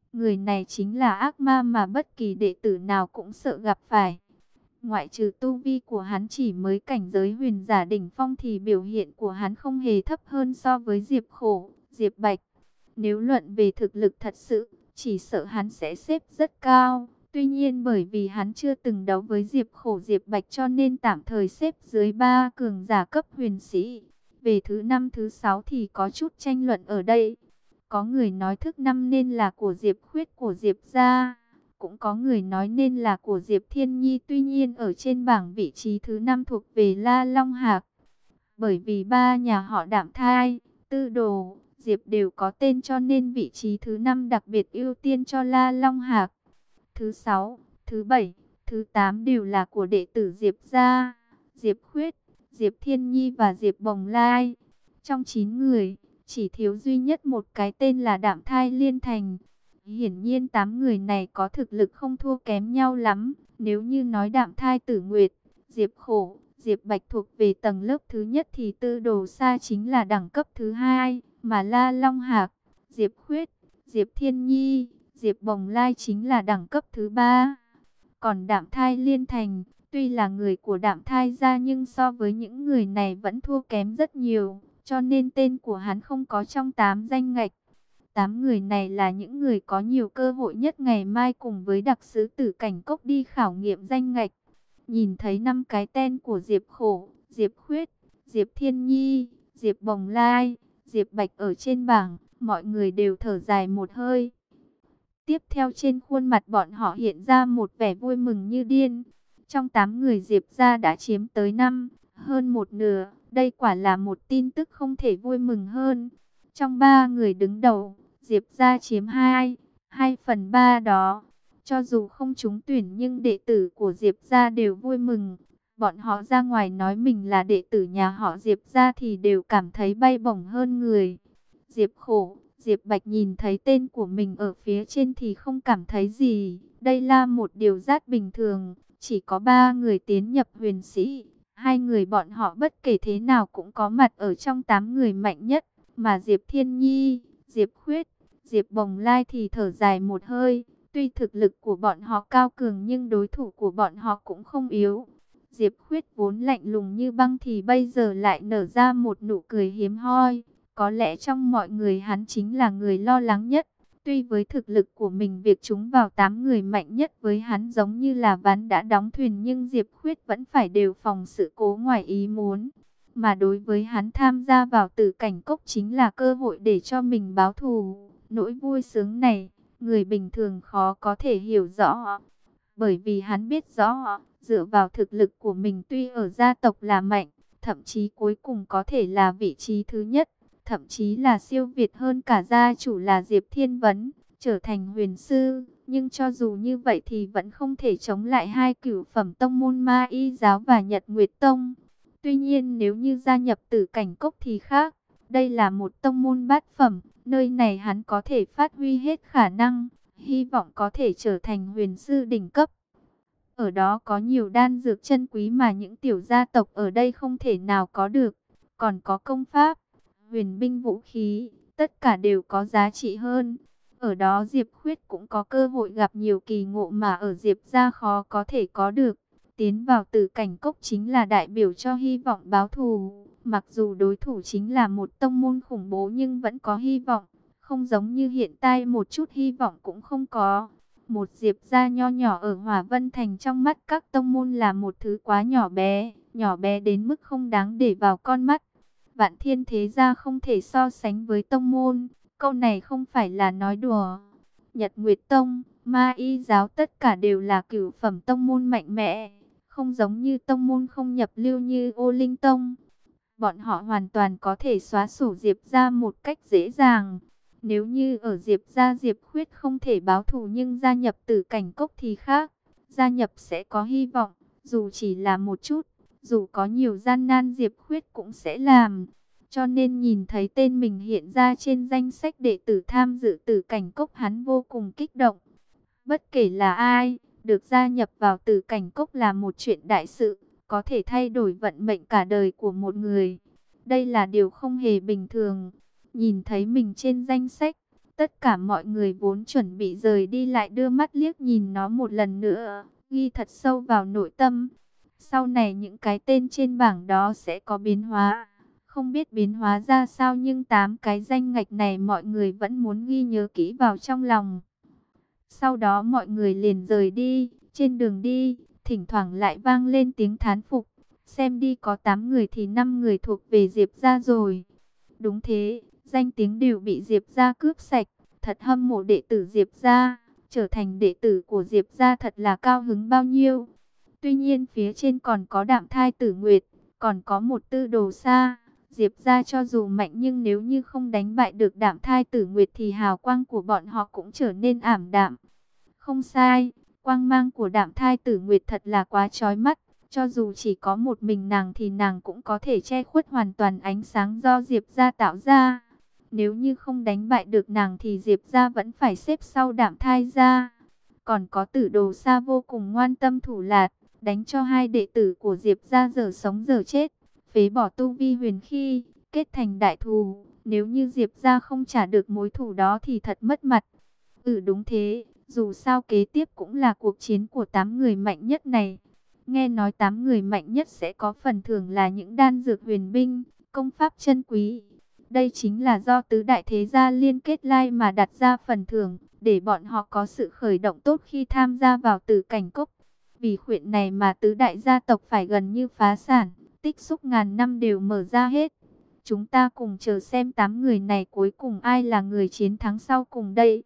Người này chính là ác ma mà bất kỳ đệ tử nào cũng sợ gặp phải. Ngoại trừ tu vi của hắn chỉ mới cảnh giới huyền giả đỉnh phong thì biểu hiện của hắn không hề thấp hơn so với Diệp Khổ, Diệp Bạch. Nếu luận về thực lực thật sự, chỉ sợ hắn sẽ xếp rất cao. Tuy nhiên bởi vì hắn chưa từng đấu với Diệp Khổ, Diệp Bạch cho nên tạm thời xếp dưới 3 cường giả cấp huyền sĩ. Về thứ 5, thứ 6 thì có chút tranh luận ở đây. Có người nói thứ 5 nên là của Diệp Khuyết của Diệp gia. Cũng có người nói nên là của Diệp Thiên Nhi. Tuy nhiên ở trên bảng vị trí thứ 5 thuộc về La Long Hạc. Bởi vì ba nhà họ Đạm Thai, Tư Đồ, Diệp đều có tên cho nên vị trí thứ 5 đặc biệt ưu tiên cho La Long Hạc. Thứ 6, thứ 7, thứ 8 đều là của đệ tử Diệp gia, Diệp Khuyết, Diệp Thiên Nhi và Diệp Bồng Lai. Trong 9 người, chỉ thiếu duy nhất một cái tên là Đạm Thai Liên Thành. Hiển nhiên 8 người này có thực lực không thua kém nhau lắm. Nếu như nói Đạm Thai Tử Nguyệt, Diệp Khổ, Diệp Bạch thuộc về tầng lớp thứ nhất thì Tư Đồ Sa chính là đẳng cấp thứ hai, mà La Long Hạc, Diệp Khuyết, Diệp Thiên Nhi, Diệp Bồng Lai chính là đẳng cấp thứ ba. Còn Đạm Thai Liên Thành, tuy là người của Đạm Thai gia nhưng so với những người này vẫn thua kém rất nhiều, cho nên tên của hắn không có trong 8 danh ngạch. 8 người này là những người có nhiều cơ hội nhất ngày mai cùng với đặc sứ Tử Cảnh Cốc đi khảo nghiệm danh ngạch. Nhìn thấy 5 cái tên của Diệp Khổ, Diệp Khuyết, Diệp Thiên Nhi, Diệp Bồng Lai, Diệp Bạch ở trên bảng, mọi người đều thở dài một hơi. Tiếp theo trên khuôn mặt bọn họ hiện ra một vẻ vui mừng như điên. Trong 8 người Diệp gia đã chiếm tới hơn một nửa. Đây quả là một tin tức không thể vui mừng hơn. Trong 3 người đứng đầu, Diệp gia chiếm 2/3 đó. Cho dù không trúng tuyển nhưng đệ tử của Diệp gia đều vui mừng. Bọn họ ra ngoài nói mình là đệ tử nhà họ Diệp gia thì đều cảm thấy bay bổng hơn người. Diệp Khổ, Diệp Bạch nhìn thấy tên của mình ở phía trên thì không cảm thấy gì. Đây là một điều rất bình thường. Chỉ có 3 người tiến nhập huyền sĩ. 2 người bọn họ bất kể thế nào cũng có mặt ở trong 8 người mạnh nhất. Mà Diệp Thiên Nhi, Diệp Khuyết, Diệp Bồng Lai thì thở dài một hơi. Tuy thực lực của bọn họ cao cường nhưng đối thủ của bọn họ cũng không yếu. Diệp Khuyết vốn lạnh lùng như băng thì bây giờ lại nở ra một nụ cười hiếm hoi. Có lẽ trong mọi người hắn chính là người lo lắng nhất. Tuy với thực lực của mình việc trúng vào 8 người mạnh nhất với hắn giống như là ván đã đóng thuyền nhưng Diệp Khuyết vẫn phải đề phòng sự cố ngoài ý muốn. Mà đối với hắn tham gia vào Tử Cảnh Cốc chính là cơ hội để cho mình báo thù. Nỗi vui sướng này, người bình thường khó có thể hiểu rõ. Bởi vì hắn biết rõ, dựa vào thực lực của mình tuy ở gia tộc là mạnh, thậm chí cuối cùng có thể là vị trí thứ nhất. Thậm chí là siêu việt hơn cả gia chủ là Diệp Thiên Vấn, trở thành huyền sư. Nhưng cho dù như vậy thì vẫn không thể chống lại hai cửu phẩm tông môn Ma Y giáo và Nhật Nguyệt Tông. Tuy nhiên nếu như gia nhập Tử Cảnh Cốc thì khác. Đây là một tông môn bát phẩm, nơi này hắn có thể phát huy hết khả năng, hy vọng có thể trở thành huyền sư đỉnh cấp. Ở đó có nhiều đan dược chân quý mà những tiểu gia tộc ở đây không thể nào có được. Còn có công pháp, huyền binh vũ khí, tất cả đều có giá trị hơn. Ở đó Diệp Khuyết cũng có cơ hội gặp nhiều kỳ ngộ mà ở Diệp gia khó có thể có được. Tiến vào Tử Cảnh Cốc chính là đại biểu cho hy vọng báo thù. Mặc dù đối thủ chính là một tông môn khủng bố nhưng vẫn có hy vọng. Không giống như hiện tại một chút hy vọng cũng không có. Một Diệp gia nho nhỏ ở Hỏa Vân Thành trong mắt các tông môn là một thứ quá nhỏ bé đến mức không đáng để vào con mắt. Vạn Thiên thế gia không thể so sánh với tông môn, câu này không phải là nói đùa. Nhật Nguyệt Tông, Ma Y giáo tất cả đều là cửu phẩm tông môn mạnh mẽ, không giống như tông môn không nhập lưu như Ô Linh Tông. Bọn họ hoàn toàn có thể xóa sổ Diệp gia một cách dễ dàng. Nếu như ở Diệp gia Diệp Khuyết không thể báo thù nhưng gia nhập Tử Cảnh Cốc thì khác. Gia nhập sẽ có hy vọng, dù chỉ là một chút, dù có nhiều gian nan Diệp Khuyết cũng sẽ làm. Cho nên nhìn thấy tên mình hiện ra trên danh sách đệ tử tham dự Tử Cảnh Cốc hắn vô cùng kích động. Bất kể là ai, được gia nhập vào Tử Cảnh Cốc là một chuyện đại sự, có thể thay đổi vận mệnh cả đời của một người. Đây là điều không hề bình thường. Nhìn thấy mình trên danh sách, Tất cả mọi người vốn chuẩn bị rời đi lại đưa mắt liếc nhìn nó một lần nữa, ghi thật sâu vào nội tâm. Sau này những cái tên trên bảng đó sẽ có biến hóa. Không biết biến hóa ra sao nhưng 8 cái danh ngạch này mọi người vẫn muốn ghi nhớ kỹ vào trong lòng. Sau đó mọi người liền rời đi. Trên đường đi, thỉnh thoảng lại vang lên tiếng thán phục. Xem đi có 8 người thì 5 người thuộc về Diệp gia rồi. Đúng thế, danh tiếng đều bị Diệp gia cướp sạch. Thật hâm mộ đệ tử Diệp gia. Trở thành đệ tử của Diệp gia thật là cao hứng bao nhiêu. Tuy nhiên phía trên còn có Đạm Thai Tử Nguyệt, còn có một Tư Đồ Sa. Diệp gia cho dù mạnh nhưng nếu như không đánh bại được Đạm Thai Tử Nguyệt thì hào quang của bọn họ cũng trở nên ảm đạm. Không sai, quang mang của Đạm Thai Tử Nguyệt thật là quá chói mắt. Cho dù chỉ có một mình nàng thì nàng cũng có thể che khuất hoàn toàn ánh sáng do Diệp gia tạo ra. Nếu như không đánh bại được nàng thì Diệp gia vẫn phải xếp sau Đạm Thai gia. Còn có Tử Đồ Sa vô cùng ngoan tâm thủ lạt, đánh cho hai đệ tử của Diệp gia giờ sống giờ chết, phế bỏ tu vi huyền khi, kết thành đại thù. Nếu như Diệp gia không trả được mối thù đó thì thật mất mặt. Đúng thế, dù sao kế tiếp cũng là cuộc chiến của 8 người mạnh nhất này. Nghe nói 8 người mạnh nhất sẽ có phần thưởng là những đan dược huyền binh, công pháp chân quý. Đây chính là do tứ đại thế gia liên kết lai mà đặt ra phần thưởng, để bọn họ có sự khởi động tốt khi tham gia vào Tử Cảnh Cốc. Vì chuyện này mà tứ đại gia tộc phải gần như phá sản, tích xúc ngàn năm đều mở ra hết. Chúng ta cùng chờ xem 8 người này cuối cùng ai là người chiến thắng sau cùng đây.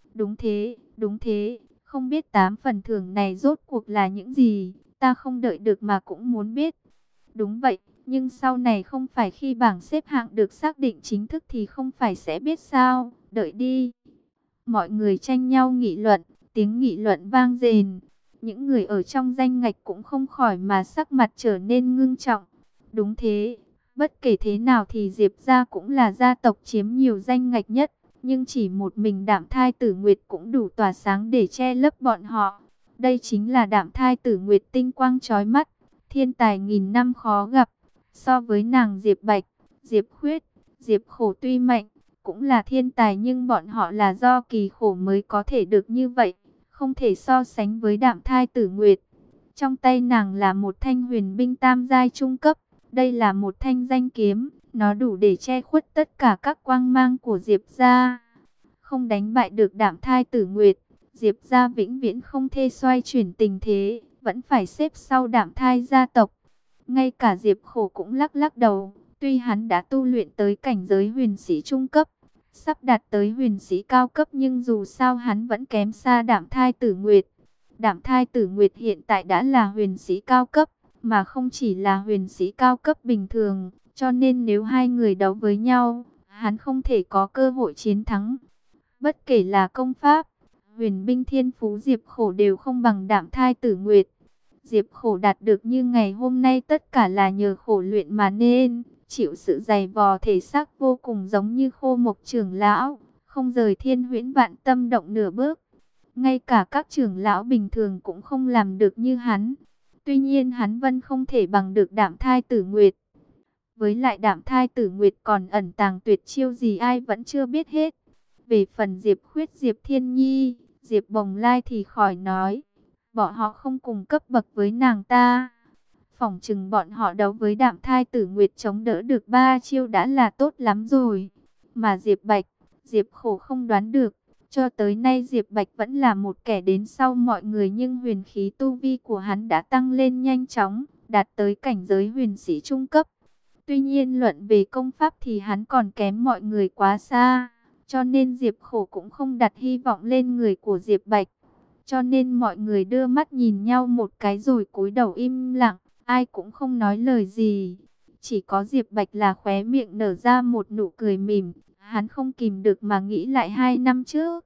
Đúng thế, không biết 8 phần thưởng này rốt cuộc là những gì, ta không đợi được mà cũng muốn biết. Đúng vậy, nhưng sau này không phải khi bảng xếp hạng được xác định chính thức thì không phải sẽ biết sao, đợi đi. Mọi người tranh nhau nghị luận, tiếng nghị luận vang dền. Những người ở trong danh ngạch cũng không khỏi mà sắc mặt trở nên ngưng trọng. Đúng thế, bất kể thế nào thì Diệp gia cũng là gia tộc chiếm nhiều danh ngạch nhất. Nhưng chỉ một mình Đạm Thai Tử Nguyệt cũng đủ tỏa sáng để che lấp bọn họ. Đây chính là Đạm Thai Tử Nguyệt tinh quang chói mắt, thiên tài nghìn năm khó gặp. So với nàng Diệp Bạch, Diệp Khuyết, Diệp Khổ tuy mạnh, cũng là thiên tài nhưng bọn họ là do kỳ khổ mới có thể được như vậy, không thể so sánh với Đạm Thai Tử Nguyệt. Trong tay nàng là một thanh huyền binh tam giai trung cấp, đây là một thanh danh kiếm, nó đủ để che khuất tất cả các quang mang của Diệp gia. Không đánh bại được Đạm Thai Tử Nguyệt, Diệp gia vĩnh viễn không thể xoay chuyển tình thế, vẫn phải xếp sau Đạm Thai gia tộc. Ngay cả Diệp Khổ cũng lắc lắc đầu, tuy hắn đã tu luyện tới cảnh giới huyền sĩ trung cấp, sắp đạt tới huyền sĩ cao cấp nhưng dù sao hắn vẫn kém xa Đạm Thai Tử Nguyệt. Đạm Thai Tử Nguyệt hiện tại đã là huyền sĩ cao cấp, mà không chỉ là huyền sĩ cao cấp bình thường, cho nên nếu hai người đấu với nhau, hắn không thể có cơ hội chiến thắng. Bất kể là công pháp, huyền binh thiên phú Diệp Khổ đều không bằng Đạm Thai Tử Nguyệt. Diệp Khổ đạt được như ngày hôm nay tất cả là nhờ khổ luyện mà nên, chịu sự dày vò thể xác vô cùng giống như Khô Mộc trưởng lão, không rời Thiên Huyễn Vạn Tâm động nửa bước. Ngay cả các trưởng lão bình thường cũng không làm được như hắn. Tuy nhiên hắn vẫn không thể bằng được Đạm Thai Tử Nguyệt. Với lại Đạm Thai Tử Nguyệt còn ẩn tàng tuyệt chiêu gì ai vẫn chưa biết hết. Về phần Diệp Khuyết, Diệp Thiên Nhi, Diệp Bồng Lai thì khỏi nói. Bọn họ không cùng cấp bậc với nàng ta. Phỏng chừng bọn họ đấu với Đạm Thai Tử Nguyệt chống đỡ được 3 chiêu đã là tốt lắm rồi. Mà Diệp Bạch, Diệp Khổ không đoán được. Cho tới nay Diệp Bạch vẫn là một kẻ đến sau mọi người nhưng huyền khí tu vi của hắn đã tăng lên nhanh chóng, đạt tới cảnh giới huyền sĩ trung cấp. Tuy nhiên luận về công pháp thì hắn còn kém mọi người quá xa, cho nên Diệp Khổ cũng không đặt hy vọng lên người của Diệp Bạch. Cho nên mọi người đưa mắt nhìn nhau một cái rồi cúi đầu im lặng, ai cũng không nói lời gì. Chỉ có Diệp Bạch là khóe miệng nở ra một nụ cười mỉm, hắn không kìm được mà nghĩ lại 2 năm trước.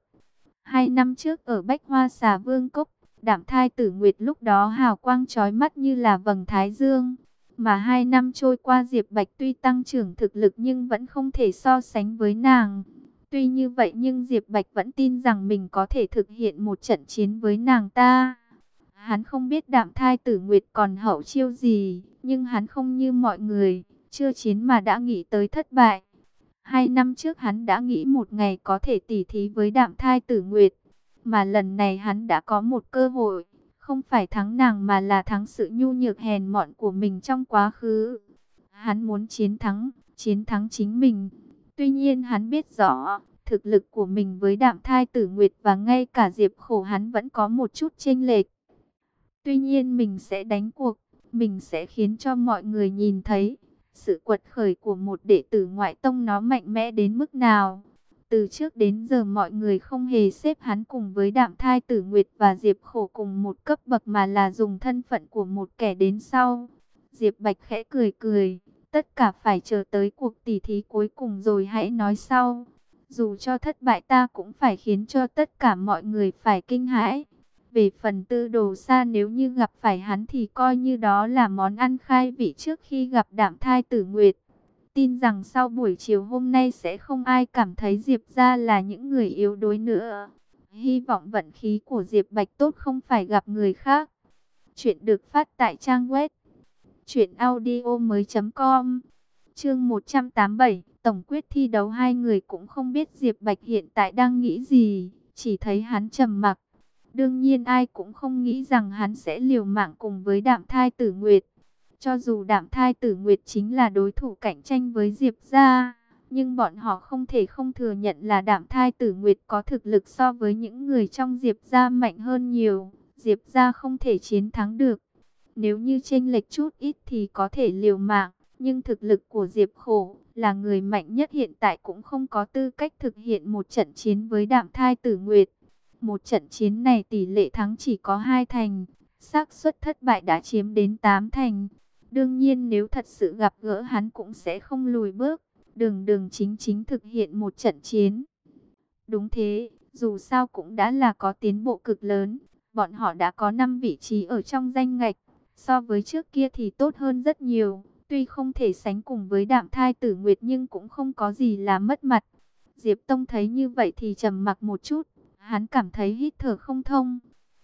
2 năm trước ở Bách Hoa Xà Vương Cốc, Đạm Thai Tử Nguyệt lúc đó hào quang chói mắt như là vầng thái dương. Mà 2 năm trôi qua Diệp Bạch tuy tăng trưởng thực lực nhưng vẫn không thể so sánh với nàng. Tuy như vậy nhưng Diệp Bạch vẫn tin rằng mình có thể thực hiện một trận chiến với nàng ta. Hắn không biết Đạm Thai Tử Nguyệt còn hậu chiêu gì, nhưng hắn không như mọi người, chưa chiến mà đã nghĩ tới thất bại. 2 năm trước hắn đã nghĩ một ngày có thể tỉ thí với Đạm Thai Tử Nguyệt. Mà lần này hắn đã có một cơ hội, không phải thắng nàng mà là thắng sự nhu nhược hèn mọn của mình trong quá khứ. Hắn muốn chiến thắng chính mình. Tuy nhiên hắn biết rõ, thực lực của mình với Đạm Thai Tử Nguyệt và ngay cả Diệp Khổ hắn vẫn có một chút chênh lệch. Tuy nhiên mình sẽ đánh cuộc, mình sẽ khiến cho mọi người nhìn thấy sự quật khởi của một đệ tử ngoại tông nó mạnh mẽ đến mức nào. Từ trước đến giờ mọi người không hề xếp hắn cùng với Đạm Thai Tử Nguyệt và Diệp Khổ cùng một cấp bậc mà là dùng thân phận của một kẻ đến sau. Diệp Bạch khẽ cười cười, tất cả phải chờ tới cuộc tỉ thí cuối cùng rồi hãy nói sau. Dù cho thất bại ta cũng phải khiến cho tất cả mọi người phải kinh hãi. Về phần Tư Đồ Sa, nếu như gặp phải hắn thì coi như đó là món ăn khai vị trước khi gặp Đạm Thai Tử Nguyệt. Tin rằng sau buổi chiều hôm nay sẽ không ai cảm thấy Diệp gia là những người yếu đuối nữa. Hy vọng vận khí của Diệp Bạch tốt không phải gặp người khác. Chuyện được phát tại trang web truyệnaudiomoi.com. Chương 187, tổng quyết thi đấu. Hai người cũng không biết Diệp Bạch hiện tại đang nghĩ gì, chỉ thấy hắn trầm mặc. Đương nhiên ai cũng không nghĩ rằng hắn sẽ liều mạng cùng với Đạm Thai Tử Nguyệt. Cho dù Đạm Thai Tử Nguyệt chính là đối thủ cạnh tranh với Diệp gia, nhưng bọn họ không thể không thừa nhận là Đạm Thai Tử Nguyệt có thực lực so với những người trong Diệp gia mạnh hơn nhiều. Diệp gia không thể chiến thắng được. Nếu như chênh lệch chút ít thì có thể liều mạng, nhưng thực lực của Diệp Khổ là người mạnh nhất hiện tại cũng không có tư cách thực hiện một trận chiến với Đạm Thai Tử Nguyệt. Một trận chiến này tỷ lệ thắng chỉ có 2 thành, xác suất thất bại đã chiếm đến 8 thành. Đương nhiên nếu thật sự gặp gỡ hắn cũng sẽ không lùi bước, đường đường chính chính thực hiện một trận chiến. Đúng thế, dù sao cũng đã là có tiến bộ cực lớn, bọn họ đã có 5 vị trí ở trong danh ngạch, so với trước kia thì tốt hơn rất nhiều. Tuy không thể sánh cùng với Đạm Thai Tử Nguyệt nhưng cũng không có gì là mất mặt. Diệp Tông thấy như vậy thì trầm mặc một chút, hắn cảm thấy hít thở không thông.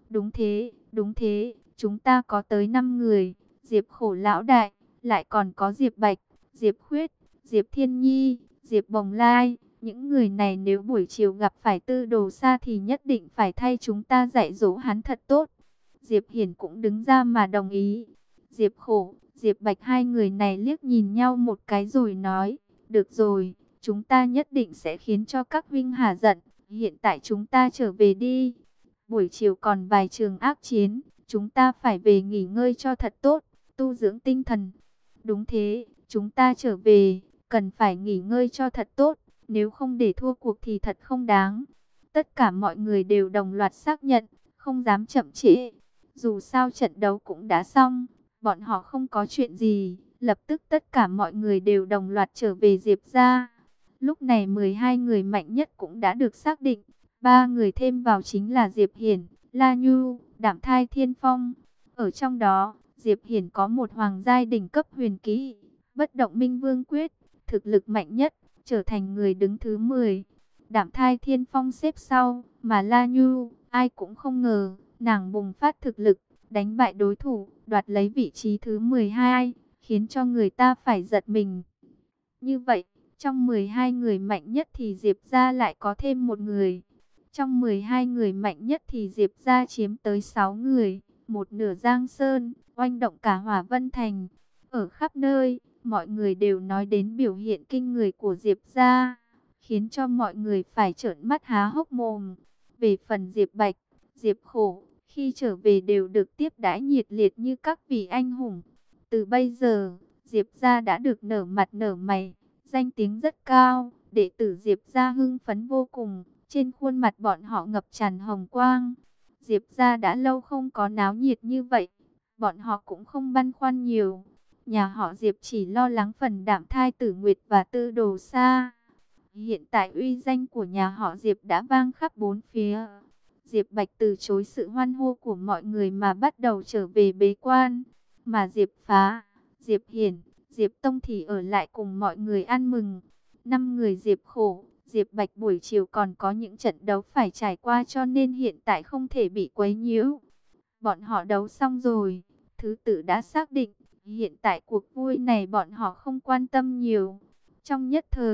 Đúng thế, chúng ta có tới 5 người. Diệp Khổ lão đại, lại còn có Diệp Bạch, Diệp Khuyết, Diệp Thiên Nhi, Diệp Bồng Lai. Những người này nếu buổi chiều gặp phải Tư Đồ Sa thì nhất định phải thay chúng ta dạy dỗ hắn thật tốt. Diệp Hiển cũng đứng ra mà đồng ý. Diệp Khổ, Diệp Bạch hai người này liếc nhìn nhau một cái rồi nói, được rồi, chúng ta nhất định sẽ khiến cho các huynh hả giận. Hiện tại chúng ta trở về đi. Buổi chiều còn vài trường ác chiến, chúng ta phải về nghỉ ngơi cho thật tốt, tu dưỡng tinh thần. Đúng thế, chúng ta trở về, cần phải nghỉ ngơi cho thật tốt, nếu không để thua cuộc thì thật không đáng. Tất cả mọi người đều đồng loạt xác nhận, không dám chậm trễ. Dù sao trận đấu cũng đã xong, bọn họ không có chuyện gì, lập tức tất cả mọi người đều đồng loạt trở về Diệp gia. Lúc này 12 người mạnh nhất cũng đã được xác định, 3 người thêm vào chính là Diệp Hiển, La Nhu, Đạm Thai Thiên Phong. Ở trong đó, Diệp Hiển có một hoàng giai đỉnh cấp huyền kỹ, Bất Động Minh Vương Quyết, thực lực mạnh nhất, trở thành người đứng thứ 10. Đạm Thai Thiên Phong xếp sau, mà La Nhu, ai cũng không ngờ, nàng bùng phát thực lực, đánh bại đối thủ, đoạt lấy vị trí thứ 12, khiến cho người ta phải giật mình. Như vậy, trong 12 người mạnh nhất thì Diệp gia lại có thêm một người. Trong 12 người mạnh nhất thì Diệp gia chiếm tới 6 người, một nửa Giang Sơn, oanh động cả Hỏa Vân Thành. Ở khắp nơi, mọi người đều nói đến biểu hiện kinh người của Diệp gia, khiến cho mọi người phải trợn mắt há hốc mồm. Về phần Diệp Bạch, Diệp Khổ, khi trở về đều được tiếp đãi nhiệt liệt như các vị anh hùng. Từ bây giờ, Diệp gia đã được nở mặt nở mày, danh tiếng rất cao, đệ tử Diệp gia hưng phấn vô cùng, trên khuôn mặt bọn họ ngập tràn hồng quang. Diệp gia đã lâu không có náo nhiệt như vậy, bọn họ cũng không băn khoăn nhiều. Nhà họ Diệp chỉ lo lắng phần Đạm Thai Tử Nguyệt và Tư Đồ Sa. Hiện tại uy danh của nhà họ Diệp đã vang khắp bốn phía. Diệp Bạch từ chối sự hoan hô của mọi người mà bắt đầu trở về bế quan, mà Diệp Phá, Diệp Hiển, Diệp Tông thì ở lại cùng mọi người ăn mừng. 5 người Diệp Khổ, Diệp Bạch buổi chiều còn có những trận đấu phải trải qua cho nên hiện tại không thể bị quấy nhiễu. Bọn họ đấu xong rồi, thứ tự đã xác định, hiện tại cuộc vui này bọn họ không quan tâm nhiều. Trong nhất thời,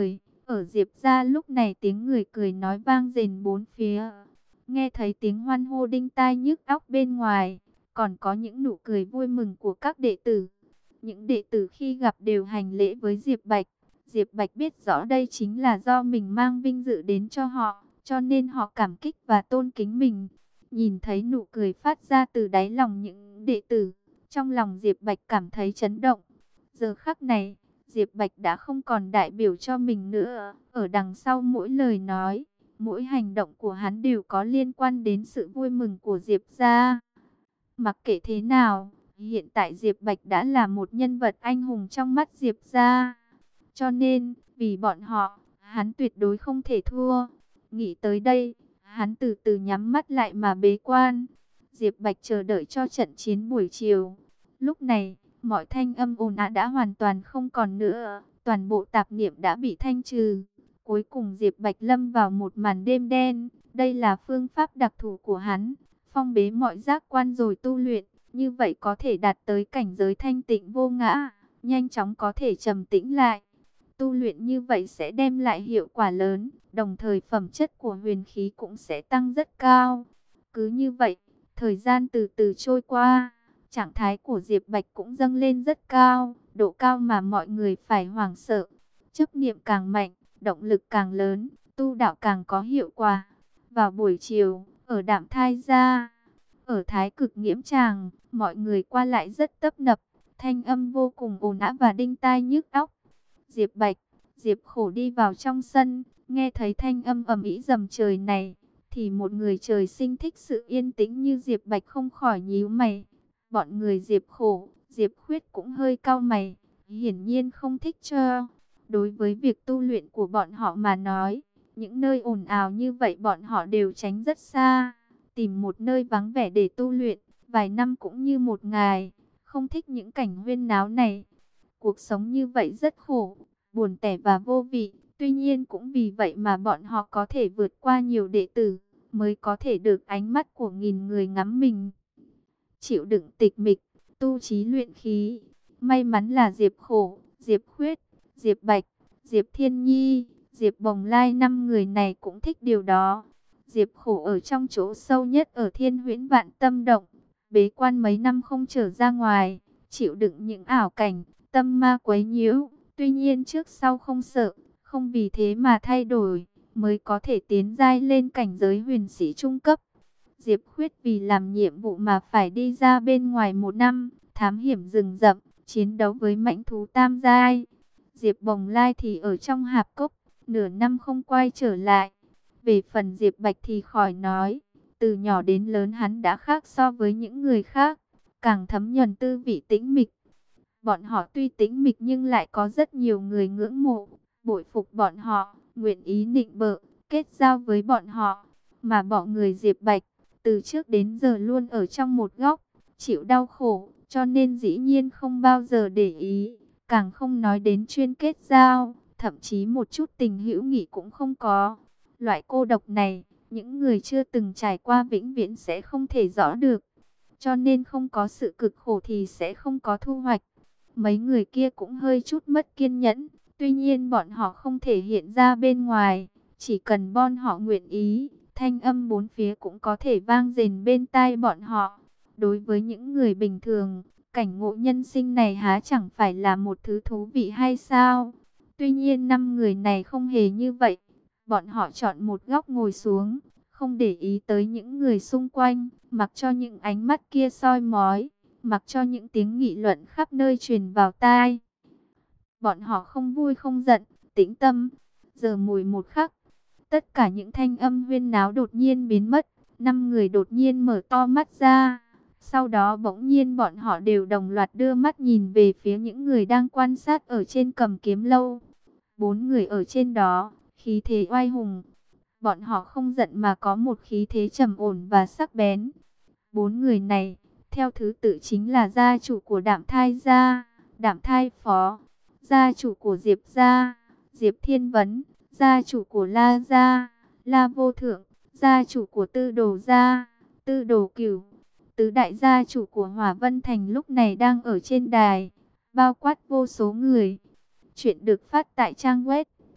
Ở Diệp gia lúc này tiếng người cười nói vang rền bốn phía. Nghe thấy tiếng hoan hô đinh tai nhức óc bên ngoài, còn có những nụ cười vui mừng của các đệ tử. Những đệ tử khi gặp đều hành lễ với Diệp Bạch. Diệp Bạch biết rõ đây chính là do mình mang vinh dự đến cho họ, cho nên họ cảm kích và tôn kính mình. Nhìn thấy nụ cười phát ra từ đáy lòng những đệ tử, trong lòng Diệp Bạch cảm thấy chấn động. Giờ khắc này, Diệp Bạch đã không còn đại biểu cho mình nữa. Ở đằng sau mỗi lời nói, mỗi hành động của hắn đều có liên quan đến sự vui mừng của Diệp gia. Mặc kệ thế nào, hiện tại Diệp Bạch đã là một nhân vật anh hùng trong mắt Diệp gia. Cho nên, vì bọn họ, hắn tuyệt đối không thể thua. Nghĩ tới đây, hắn từ từ nhắm mắt lại mà bế quan. Diệp Bạch chờ đợi cho trận chiến buổi chiều. Lúc này, mọi thanh âm ồn ào đã hoàn toàn không còn nữa. Toàn bộ tạp niệm đã bị thanh trừ. Cuối cùng Diệp Bạch lâm vào một màn đêm đen. Đây là phương pháp đặc thù của hắn. Phong bế mọi giác quan rồi tu luyện. Như vậy có thể đạt tới cảnh giới thanh tịnh vô ngã. Nhanh chóng có thể trầm tĩnh lại. Tu luyện như vậy sẽ đem lại hiệu quả lớn. Đồng thời phẩm chất của huyền khí cũng sẽ tăng rất cao. Cứ như vậy, thời gian từ từ trôi qua. Trạng thái của Diệp Bạch cũng dâng lên rất cao. Độ cao mà mọi người phải hoảng sợ. Chấp niệm càng mạnh, động lực càng lớn, tu đạo càng có hiệu quả. Vào buổi chiều, ở Đạm Thai Gia, ở Thái Cực Nghiễm Tràng, mọi người qua lại rất tấp nập. Thanh âm vô cùng ồn ào và đinh tai nhức óc. Diệp Bạch, Diệp Khổ đi vào trong sân, nghe thấy thanh âm ầm ĩ rầm trời này, thì một người trời sinh thích sự yên tĩnh như Diệp Bạch không khỏi nhíu mày. Bọn người Diệp Khổ, Diệp Khuyết cũng hơi cau mày, hiển nhiên không thích cho. Đối với việc tu luyện của bọn họ mà nói, những nơi ồn ào như vậy bọn họ đều tránh rất xa, tìm một nơi vắng vẻ để tu luyện, vài năm cũng như một ngày, không thích những cảnh huyên náo này. Cuộc sống như vậy rất khổ, buồn tẻ và vô vị. Tuy nhiên cũng vì vậy mà bọn họ có thể vượt qua nhiều đệ tử, mới có thể được ánh mắt của nghìn người ngắm mình. Chịu đựng tịch mịch, tu chí luyện khí. May mắn là Diệp Khổ, Diệp Khuyết, Diệp Bạch, Diệp Thiên Nhi, Diệp Bồng Lai, 5 người này cũng thích điều đó. Diệp Khổ ở trong chỗ sâu nhất ở Thiên Huyễn Vạn Tâm Động, bế quan mấy năm không trở ra ngoài, chịu đựng những ảo cảnh, tâm ma quấy nhiễu. Tuy nhiên trước sau không sợ, không vì thế mà thay đổi, mới có thể tiến giai lên cảnh giới huyền sĩ trung cấp. Diệp Khuyết vì làm nhiệm vụ mà phải đi ra bên ngoài một năm, thám hiểm rừng rậm, chiến đấu với mãnh thú tam giai. Diệp Bồng Lai thì ở trong hạp cốc, nửa năm không quay trở lại. Về phần Diệp Bạch thì khỏi nói, từ nhỏ đến lớn hắn đã khác so với những người khác, càng thấm nhuần tư vị tĩnh mịch. Bọn họ tuy tĩnh mịch nhưng lại có rất nhiều người ngưỡng mộ, bội phục bọn họ, nguyện ý nịnh bợ, kết giao với bọn họ. Mà bọn người Diệp Bạch, từ trước đến giờ luôn ở trong một góc, chịu đau khổ, cho nên dĩ nhiên không bao giờ để ý, càng không nói đến chuyên kết giao, thậm chí một chút tình hữu nghị cũng không có. Loại cô độc này, những người chưa từng trải qua vĩnh viễn sẽ không thể rõ được. Cho nên không có sự cực khổ thì sẽ không có thu hoạch. Mấy người kia cũng hơi chút mất kiên nhẫn, tuy nhiên bọn họ không thể hiện ra bên ngoài, chỉ cần bọn họ nguyện ý, thanh âm bốn phía cũng có thể vang rền bên tai bọn họ. Đối với những người bình thường, cảnh ngộ nhân sinh này há chẳng phải là một thứ thú vị hay sao? Tuy nhiên 5 người này không hề như vậy, bọn họ chọn một góc ngồi xuống, không để ý tới những người xung quanh, mặc cho những ánh mắt kia soi mói, mặc cho những tiếng nghị luận khắp nơi truyền vào tai. Bọn họ không vui không giận, tĩnh tâm. Giờ mùi một khắc, tất cả những thanh âm huyên náo đột nhiên biến mất. 5 người đột nhiên mở to mắt ra. Sau đó bỗng nhiên bọn họ đều đồng loạt đưa mắt nhìn về phía những người đang quan sát ở trên Cầm Kiếm Lâu. 4 người ở trên đó, khí thế oai hùng. Bọn họ không giận mà có một khí thế trầm ổn và sắc bén. 4 người này, theo thứ tự chính là gia chủ của Đạm Thai Gia, Đạm Thai Phó, gia chủ của Diệp Gia, Diệp Thiên Vấn, gia chủ của La Gia, La Vô Thượng, gia chủ của Tư Đồ Gia, Tư Đồ Cửu. Tứ đại gia chủ của Hỏa Vân Thành lúc này đang ở trên đài, bao quát vô số người. Chuyện được phát tại trang web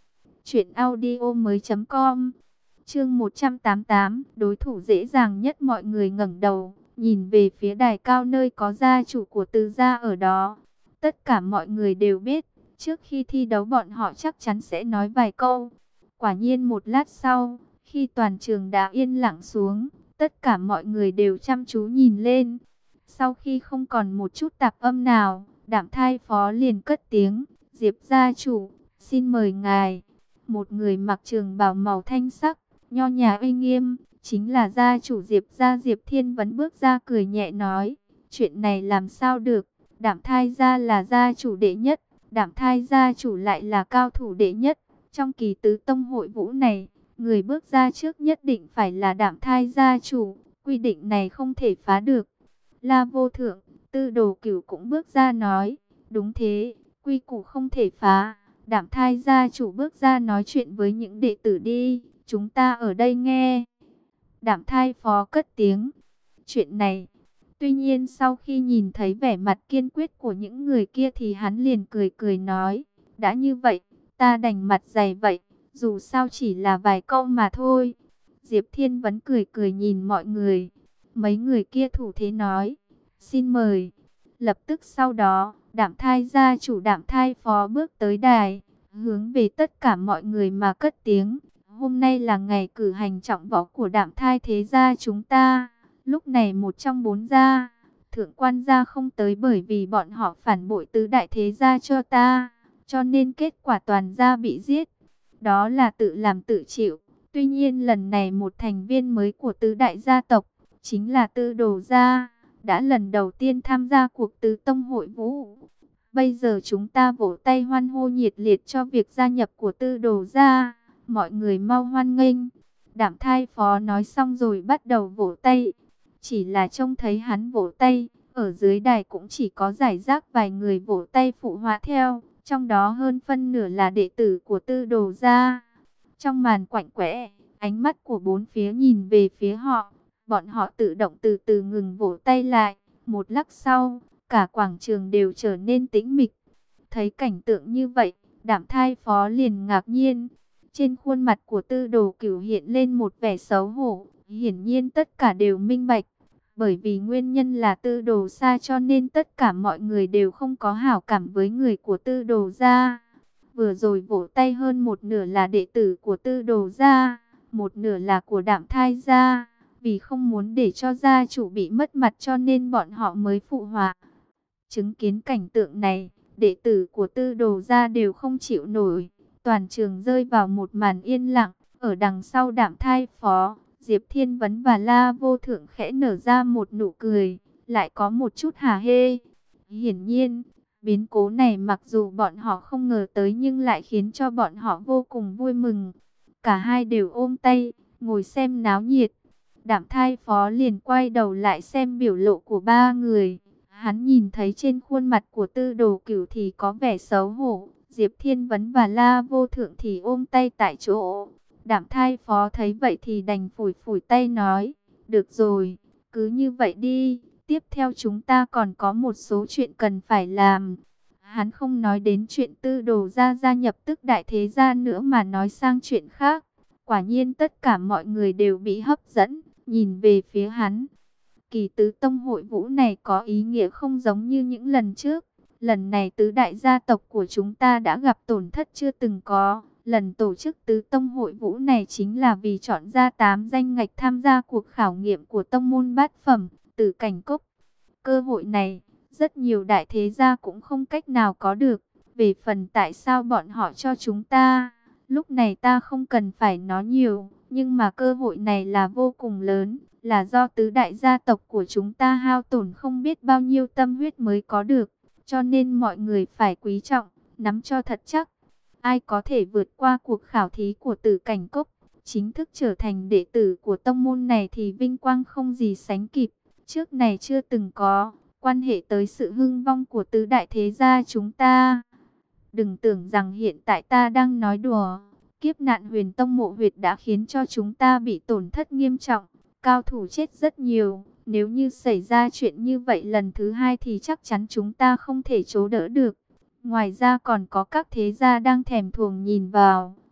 Truyệnaudiomoi.com. Chương 188, đối thủ dễ dàng nhất. Mọi người ngẩng đầu, nhìn về phía đài cao nơi có gia chủ của Từ gia ở đó. Tất cả mọi người đều biết, trước khi thi đấu bọn họ chắc chắn sẽ nói vài câu. Quả nhiên một lát sau, khi toàn trường đã yên lặng xuống, tất cả mọi người đều chăm chú nhìn lên. Sau khi không còn một chút tạp âm nào, Đạm Thai Phó liền cất tiếng, "Diệp gia chủ, xin mời ngài." Một người mặc trường bào màu thanh sắc, nho nhã uy nghiêm, chính là gia chủ Diệp gia Diệp Thiên Vấn bước ra cười nhẹ nói, "Chuyện này làm sao được, Đạm Thai gia là gia chủ đệ nhất, Đạm Thai gia chủ lại là cao thủ đệ nhất. Trong kỳ tứ tông hội vũ này, người bước ra trước nhất định phải là Đạm Thai gia chủ, quy định này không thể phá được." La Vô Thượng, Tư Đồ Cửu cũng bước ra nói, "Đúng thế, quy củ không thể phá. Đạm Thai gia chủ bước ra nói chuyện với những đệ tử đi, chúng ta ở đây nghe." Đạm Thai Phó cất tiếng, "Chuyện này." Tuy nhiên sau khi nhìn thấy vẻ mặt kiên quyết của những người kia thì hắn liền cười cười nói, "Đã như vậy, ta đành mặt dày vậy, dù sao chỉ là vài câu mà thôi." Diệp Thiên vẫn cười cười nhìn mọi người. Mấy người kia thủ thế nói, "Xin mời." Lập tức sau đó, Đạm Thai gia chủ Đạm Thai Phó bước tới đài, hướng về tất cả mọi người mà cất tiếng, "Hôm nay là ngày cử hành trọng võ của Đạm Thai thế gia chúng ta. Lúc này một trong bốn gia, Thượng Quan gia không tới bởi vì bọn họ phản bội tứ đại thế gia cho ta, cho nên kết quả toàn gia bị giết. Đó là tự làm tự chịu. Tuy nhiên lần này một thành viên mới của tứ đại gia tộc, chính là Tư Đồ gia, đã lần đầu tiên tham gia cuộc tứ tông hội vũ. Bây giờ chúng ta vỗ tay hoan hô nhiệt liệt cho việc gia nhập của Tư Đồ gia. Mọi người mau hoan nghênh." Đạm Thai Phó nói xong rồi bắt đầu vỗ tay. Chỉ là trông thấy hắn vỗ tay, ở dưới đài cũng chỉ có rải rác vài người vỗ tay phụ họa theo, trong đó hơn phân nửa là đệ tử của Tư Đồ gia. Trong màn quạnh quẽ, ánh mắt của bốn phía nhìn về phía họ, bọn họ tự động từ từ ngừng vỗ tay lại. Một lát sau, cả quảng trường đều trở nên tĩnh mịch. Thấy cảnh tượng như vậy, Đạm Thai Phó liền ngạc nhiên. Trên khuôn mặt của Tư Đồ Cửu hiện lên một vẻ xấu hổ. Hiển nhiên tất cả đều minh bạch. Bởi vì nguyên nhân là Tư Đồ gia cho nên tất cả mọi người đều không có hảo cảm với người của Tư Đồ gia. Vừa rồi vỗ tay hơn một nửa là đệ tử của Tư Đồ gia, một nửa là của Đạm Thai gia. Vì không muốn để cho gia chủ bị mất mặt cho nên bọn họ mới phụ họa. Chứng kiến cảnh tượng này, đệ tử của Tư Đồ gia đều không chịu nổi. Toàn trường rơi vào một màn yên lặng. Ở đằng sau Đạm Thai Phó, Diệp Thiên Vấn và La Vô Thượng khẽ nở ra một nụ cười, lại có một chút hả hê. Hiển nhiên, biến cố này mặc dù bọn họ không ngờ tới nhưng lại khiến cho bọn họ vô cùng vui mừng. Cả hai đều ôm tay, ngồi xem náo nhiệt. Đạm Thai Phó liền quay đầu lại xem biểu lộ của ba người. Hắn nhìn thấy trên khuôn mặt của Tư Đồ Cửu thì có vẻ xấu hổ, Diệp Thiên Vấn và La Vô Thượng thì ôm tay tại chỗ. Đạm Thai Phó thấy vậy thì đành phủi phủi tay nói, "Được rồi, cứ như vậy đi, tiếp theo chúng ta còn có một số chuyện cần phải làm." Hắn không nói đến chuyện Tư Đồ gia nhập tức đại thế gia nữa mà nói sang chuyện khác. Quả nhiên tất cả mọi người đều bị hấp dẫn, nhìn về phía hắn. Kỳ tứ tông hội vũ này có ý nghĩa không giống như những lần trước. Lần này tứ đại gia tộc của chúng ta đã gặp tổn thất chưa từng có. Lần tổ chức tứ tông hội vũ này chính là vì chọn ra 8 danh ngạch tham gia cuộc khảo nghiệm của tông môn bát phẩm, Tử Cảnh Cốc. Cơ hội này, rất nhiều đại thế gia cũng không cách nào có được. Về phần tại sao bọn họ cho chúng ta, lúc này ta không cần phải nói nhiều. Nhưng mà cơ hội này là vô cùng lớn, là do tứ đại gia tộc của chúng ta hao tổn không biết bao nhiêu tâm huyết mới có được. Cho nên mọi người phải quý trọng, nắm cho thật chắc. Ai có thể vượt qua cuộc khảo thí của Tử Cảnh Cốc, chính thức trở thành đệ tử của tông môn này thì vinh quang không gì sánh kịp. Trước này chưa từng có, quan hệ tới sự hưng vong của tứ đại thế gia chúng ta. Đừng tưởng rằng hiện tại ta đang nói đùa. Kiếp nạn Huyền Tông Mộ Huyệt đã khiến cho chúng ta bị tổn thất nghiêm trọng, cao thủ chết rất nhiều. Nếu như xảy ra chuyện như vậy lần thứ hai thì chắc chắn chúng ta không thể chống đỡ được. Ngoài ra còn có các thế gia đang thèm thuồng nhìn vào.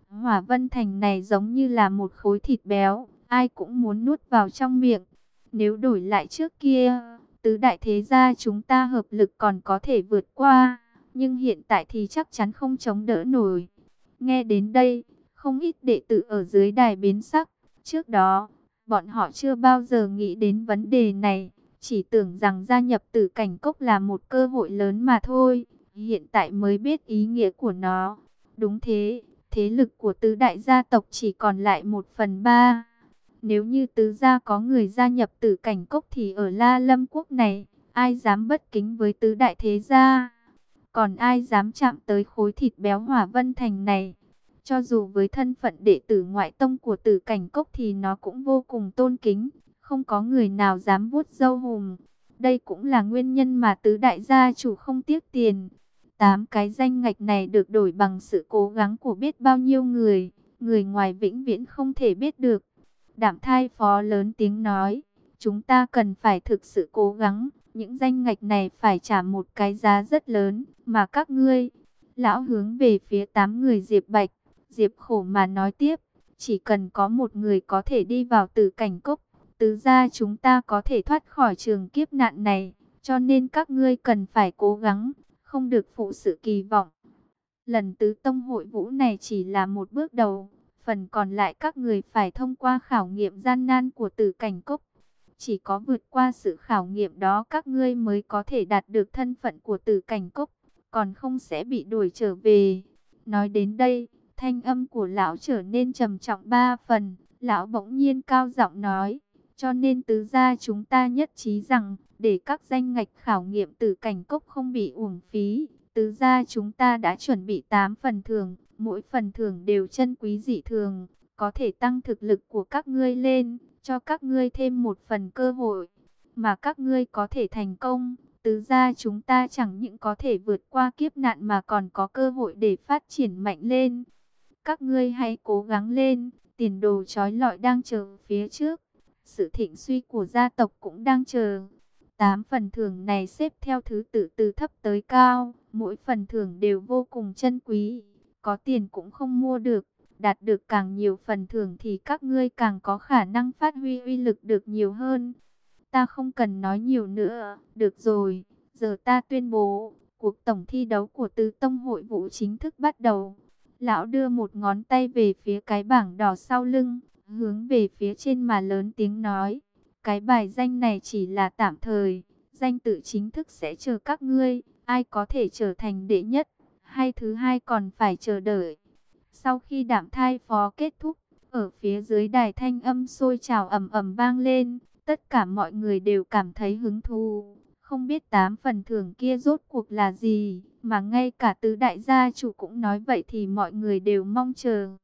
Hỏa Vân Thành này giống như là một khối thịt béo, ai cũng muốn nuốt vào trong miệng. Nếu đổi lại trước kia, tứ đại thế gia chúng ta hợp lực còn có thể vượt qua, nhưng hiện tại thì chắc chắn không chống đỡ nổi. Nghe đến đây, không ít đệ tử ở dưới đài biến sắc. Trước đó, bọn họ chưa bao giờ nghĩ đến vấn đề này, chỉ tưởng rằng gia nhập Tử Cảnh Cốc là một cơ hội lớn mà thôi. Hiện tại mới biết ý nghĩa của nó. Đúng thế, thế lực của tứ đại gia tộc chỉ còn lại 1/3. Nếu như tứ gia có người gia nhập Tử Cảnh Cốc thì ở La Lâm Quốc này, ai dám bất kính với tứ đại thế gia? Còn ai dám chạm tới khối thịt béo Hỏa Vân Thành này? Cho dù với thân phận đệ tử ngoại tông của Tử Cảnh Cốc thì nó cũng vô cùng tôn kính, không có người nào dám vuốt râu hùm. Đây cũng là nguyên nhân mà tứ đại gia chủ không tiếc tiền. 8 cái danh ngạch này được đổi bằng sự cố gắng của biết bao nhiêu người, người ngoài vĩnh viễn không thể biết được. Đảm Thai Phó lớn tiếng nói, chúng ta cần phải thực sự cố gắng, những danh ngạch này phải trả một cái giá rất lớn, mà các ngươi, lão hướng về phía 8 người Diệp Bạch, Diệp Khổ mà nói tiếp, chỉ cần có một người có thể đi vào Tử Cảnh Cốc, tứ gia chúng ta có thể thoát khỏi trường kiếp nạn này, cho nên các ngươi cần phải cố gắng, không được phụ sự kỳ vọng. Lần tứ tông hội vũ này chỉ là một bước đầu, phần còn lại các người phải thông qua khảo nghiệm gian nan của Tử Cảnh Cốc. Chỉ có vượt qua sự khảo nghiệm đó các ngươi mới có thể đạt được thân phận của Tử Cảnh Cốc, còn không sẽ bị đuổi trở về. Nói đến đây, thanh âm của lão trở nên trầm trọng 3 phần, lão bỗng nhiên cao giọng nói, cho nên tứ gia chúng ta nhất trí rằng, để các danh ngạch khảo nghiệm Tử Cảnh Cốc không bị uổng phí, tứ gia chúng ta đã chuẩn bị 8 phần thưởng, mỗi phần thưởng đều chân quý dị thường, có thể tăng thực lực của các ngươi lên, cho các ngươi thêm một phần cơ hội, mà các ngươi có thể thành công. Tứ gia chúng ta chẳng những có thể vượt qua kiếp nạn mà còn có cơ hội để phát triển mạnh lên. Các ngươi hãy cố gắng lên, tiền đồ chói lọi đang chờ phía trước. Sự thịnh suy của gia tộc cũng đang chờ. 8 phần thưởng này xếp theo thứ tự từ thấp tới cao, mỗi phần thưởng đều vô cùng chân quý, có tiền cũng không mua được. Đạt được càng nhiều phần thưởng thì các ngươi càng có khả năng phát huy uy lực được nhiều hơn. Ta không cần nói nhiều nữa, được rồi, giờ ta tuyên bố, cuộc tổng thi đấu của tứ tông hội vũ chính thức bắt đầu. Lão đưa một ngón tay về phía cái bảng đỏ sau lưng, hướng về phía trên mà lớn tiếng nói, cái bài danh này chỉ là tạm thời, danh tự chính thức sẽ chờ các ngươi, ai có thể trở thành đệ nhất, hay thứ hai còn phải chờ đợi. Sau khi Đảm Thai Phó kết thúc, ở phía dưới đài thanh âm sôi trào ầm ầm vang lên, tất cả mọi người đều cảm thấy hứng thú. Không biết 8 phần thưởng kia rốt cuộc là gì, mà ngay cả tứ đại gia chủ cũng nói vậy thì mọi người đều mong chờ.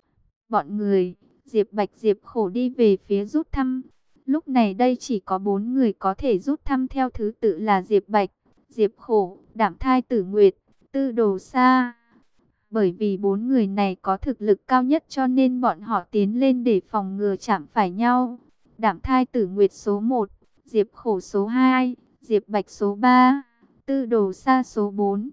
Bọn người, Diệp Bạch Diệp Khổ đi về phía rút thăm. Lúc này đây chỉ có 4 người có thể rút thăm theo thứ tự là Diệp Bạch, Diệp Khổ, Đảm Thai Tử Nguyệt, Tư Đồ Sa. Bởi vì 4 người này có thực lực cao nhất cho nên bọn họ tiến lên để phòng ngừa chạm phải nhau. Đảm Thai Tử Nguyệt số 1, Diệp Khổ số 2, Diệp Bạch số 3, Tư Đồ Sa số 4.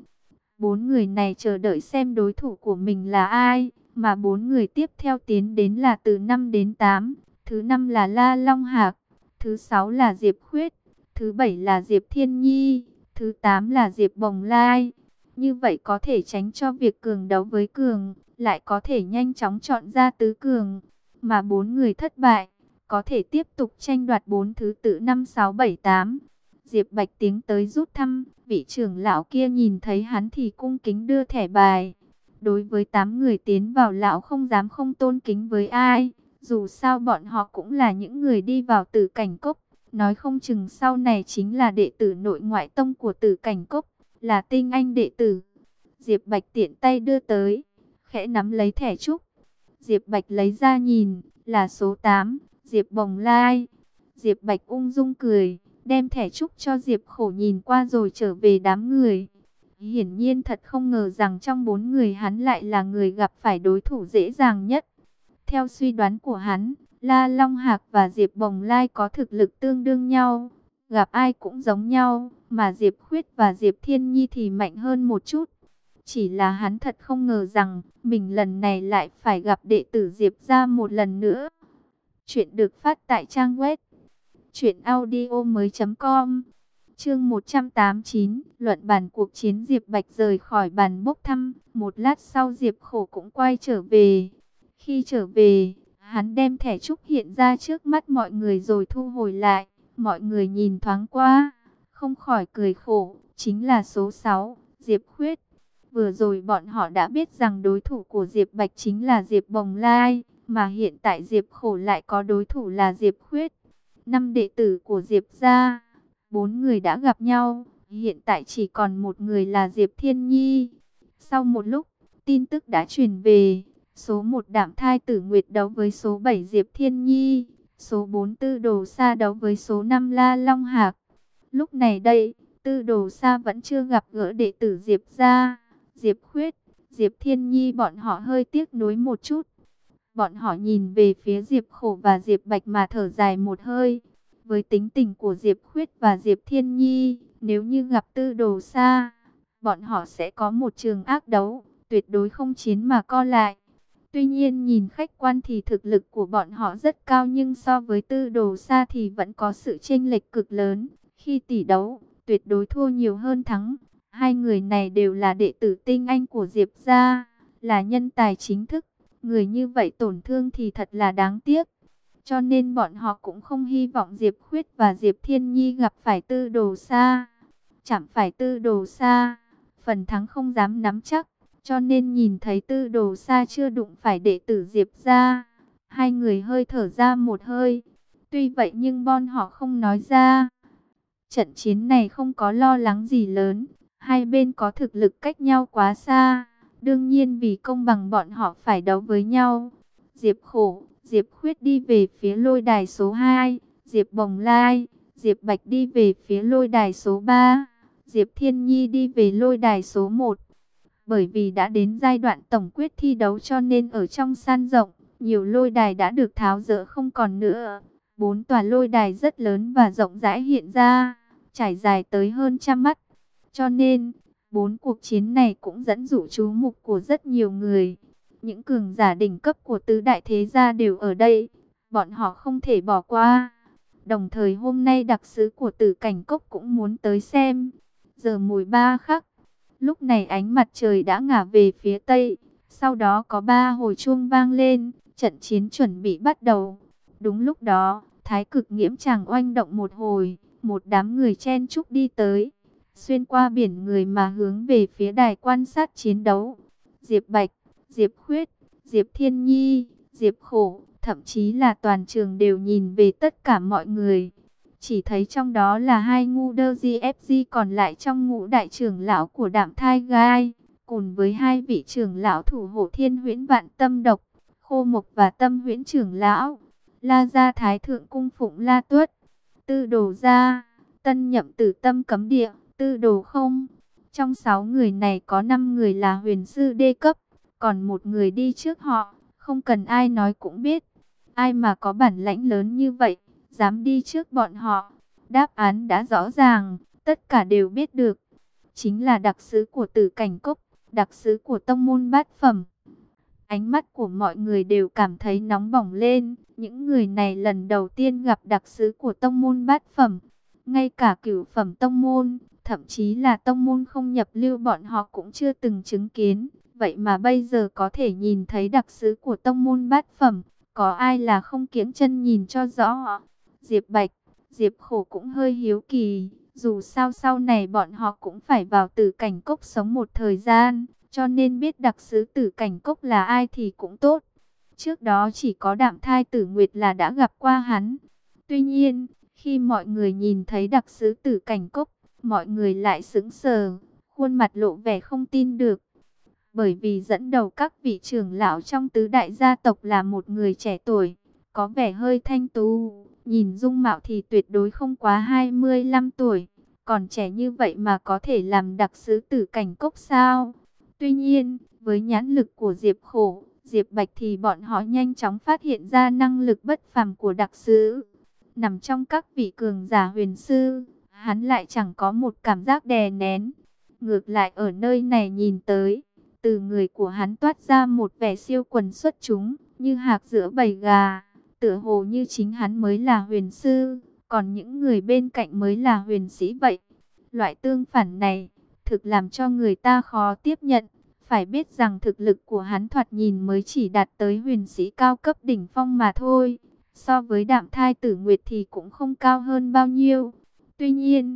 4 người này chờ đợi xem đối thủ của mình là ai, mà 4 người tiếp theo tiến đến là từ 5 đến 8. Thứ 5 là La Long Hạc, thứ 6 là Diệp Khuyết, thứ 7 là Diệp Thiên Nhi, thứ 8 là Diệp Bồng Lai. Như vậy có thể tránh cho việc cường đấu với cường, lại có thể nhanh chóng chọn ra tứ cường. Mà 4 người thất bại, có thể tiếp tục tranh đoạt 4 thứ tự 5, 6, 7, 8. Diệp Bạch tiến tới rút thăm, vị trưởng lão kia nhìn thấy hắn thì cung kính đưa thẻ bài. Đối với 8 người tiến vào lão không dám không tôn kính với ai, dù sao bọn họ cũng là những người đi vào Tử Cảnh Cốc, nói không chừng sau này chính là đệ tử nội ngoại tông của Tử Cảnh Cốc, là tinh anh đệ tử. Diệp Bạch tiện tay đưa tới, khẽ nắm lấy thẻ trúc. Diệp Bạch lấy ra nhìn, là số 8, Diệp Bồng Lai. Diệp Bạch ung dung cười, đem thẻ trúc cho Diệp Khổ nhìn qua rồi trở về đám người. Hiển nhiên thật không ngờ rằng trong 4 người hắn lại là người gặp phải đối thủ dễ dàng nhất. Theo suy đoán của hắn, La Long Hạc và Diệp Bồng Lai có thực lực tương đương nhau, gặp ai cũng giống nhau, mà Diệp Khuyết và Diệp Thiên Nhi thì mạnh hơn một chút. Chỉ là hắn thật không ngờ rằng mình lần này lại phải gặp đệ tử Diệp gia một lần nữa. Chuyện được phát tại trang web truyệnaudiomoi.com. Chương 189, luận bàn cuộc chiến. Diệp Bạch rời khỏi bàn bốc thăm, một lát sau Diệp Khổ cũng quay trở về. Khi trở về, hắn đem thẻ trúc hiện ra trước mắt mọi người rồi thu hồi lại. Mọi người nhìn thoáng qua, không khỏi cười khổ, chính là số 6, Diệp Khuyết. Vừa rồi bọn họ đã biết rằng đối thủ của Diệp Bạch chính là Diệp Bồng Lai, mà hiện tại Diệp Khổ lại có đối thủ là Diệp Khuyết. 5 đệ tử của Diệp gia, 4 người đã gặp nhau, hiện tại chỉ còn một người là Diệp Thiên Nhi. Sau một lúc, tin tức đã truyền về, số 1 Đạm Thai Tử Nguyệt đấu với số 7 Diệp Thiên Nhi, số 4 Tư Đồ Sa đấu với số 5 La Long Hạc. Lúc này đây, Tư Đồ Sa vẫn chưa gặp gỡ đệ tử Diệp gia. Diệp Khuyết, Diệp Thiên Nhi bọn họ hơi tiếc nuối một chút. Bọn họ nhìn về phía Diệp Khổ và Diệp Bạch mà thở dài một hơi. Với tính tình của Diệp Khuyết và Diệp Thiên Nhi, nếu như gặp Tư Đồ Sa, bọn họ sẽ có một trường ác đấu, tuyệt đối không chiến mà co lại. Tuy nhiên nhìn khách quan thì thực lực của bọn họ rất cao, nhưng so với Tư Đồ Sa thì vẫn có sự chênh lệch cực lớn. Khi tỷ đấu, tuyệt đối thua nhiều hơn thắng. Hai người này đều là đệ tử tinh anh của Diệp gia, là nhân tài chính thức. Người như vậy tổn thương thì thật là đáng tiếc. Cho nên bọn họ cũng không hy vọng Diệp Khuyết và Diệp Thiên Nhi gặp phải Tư Đồ Sa. Chẳng phải Tư Đồ Sa, phần thắng không dám nắm chắc. Cho nên nhìn thấy Tư Đồ Sa chưa đụng phải đệ tử Diệp gia, hai người hơi thở ra một hơi. Tuy vậy nhưng bọn họ không nói ra. Trận chiến này không có lo lắng gì lớn. Hai bên có thực lực cách nhau quá xa. Đương nhiên vì công bằng bọn họ phải đấu với nhau. Diệp Khổ, Diệp Khuyết đi về phía lôi đài số 2. Diệp Bồng Lai, Diệp Bạch đi về phía lôi đài số 3. Diệp Thiên Nhi đi về lôi đài số 1. Bởi vì đã đến giai đoạn tổng quyết thi đấu cho nên ở trong sân rộng, nhiều lôi đài đã được tháo dỡ không còn nữa. 4 tòa lôi đài rất lớn và rộng rãi hiện ra, trải dài tới hơn 100 mắt. Cho nên, 4 cuộc chiến này cũng dẫn dụ chú mục của rất nhiều người. Những cường giả đỉnh cấp của tứ đại thế gia đều ở đây, bọn họ không thể bỏ qua. Đồng thời hôm nay đặc sứ của Tử Cảnh Cốc cũng muốn tới xem. Giờ mùi 3 khắc, lúc này ánh mặt trời đã ngả về phía tây. Sau đó có 3 hồi chuông vang lên, trận chiến chuẩn bị bắt đầu. Đúng lúc đó, Thái Cực Nghiễm Tràng oanh động một hồi, một đám người chen chúc đi tới, xuyên qua biển người mà hướng về phía đài quan sát chiến đấu. Diệp Bạch, Diệp Khuyết, Diệp Thiên Nhi, Diệp Khổ, thậm chí là toàn trường đều nhìn về tất cả mọi người. Chỉ thấy trong đó là hai ngu đơ GFG, còn lại trong ngũ đại trưởng lão của Đạm Thai Gai, cùng với hai vị trưởng lão thủ hộ Thiên Huyễn Vạn Tâm Độc, Khô Mộc và Tâm Huyễn trưởng lão, La Gia Thái Thượng Cung Phụng La Tuất, Tư Đồ Gia, Tân Nhậm Tử Tâm Cấm Địa, Tư Đồ Không. Trong 6 người này có 5 người là huyền sư đê cấp, còn một người đi trước họ, không cần ai nói cũng biết. Ai mà có bản lãnh lớn như vậy, dám đi trước bọn họ? Đáp án đã rõ ràng, tất cả đều biết được. Chính là đặc sứ của Tử Cảnh Cốc, đặc sứ của tông môn bát phẩm. Ánh mắt của mọi người đều cảm thấy nóng bỏng lên. Những người này lần đầu tiên gặp đặc sứ của tông môn bát phẩm. Ngay cả cửu phẩm tông môn, thậm chí là tông môn không nhập lưu bọn họ cũng chưa từng chứng kiến. Vậy mà bây giờ có thể nhìn thấy đặc sứ của tông môn bát phẩm. Có ai là không kiễng chân nhìn cho rõ? Diệp Bạch, Diệp Khổ cũng hơi hiếu kỳ. Dù sao sau này bọn họ cũng phải vào Tử Cảnh Cốc sống một thời gian, cho nên biết đặc sứ Tử Cảnh Cốc là ai thì cũng tốt. Trước đó chỉ có Đạm Thai Tử Nguyệt là đã gặp qua hắn. Tuy nhiên, khi mọi người nhìn thấy đặc sứ Tử Cảnh Cốc, mọi người lại sững sờ, khuôn mặt lộ vẻ không tin được. Bởi vì dẫn đầu các vị trưởng lão trong tứ đại gia tộc là một người trẻ tuổi, có vẻ hơi thanh tú, nhìn dung mạo thì tuyệt đối không quá 25 tuổi. Còn trẻ như vậy mà có thể làm đặc sứ Tử Cảnh Cốc sao? Tuy nhiên, với nhãn lực của Diệp Khổ, Diệp Bạch thì bọn họ nhanh chóng phát hiện ra năng lực bất phàm của đặc sứ. Nằm trong các vị cường giả huyền sư, hắn lại chẳng có một cảm giác đè nén. Ngược lại ở nơi này nhìn tới, từ người của hắn toát ra một vẻ siêu quần xuất chúng, như hạc giữa bầy gà, tựa hồ như chính hắn mới là huyền sư, còn những người bên cạnh mới là huyền sĩ vậy. Loại tương phản này, thực làm cho người ta khó tiếp nhận. Phải biết rằng thực lực của hắn thoạt nhìn mới chỉ đạt tới huyền sĩ cao cấp đỉnh phong mà thôi. So với Đạm Thai Tử Nguyệt thì cũng không cao hơn bao nhiêu. Tuy nhiên,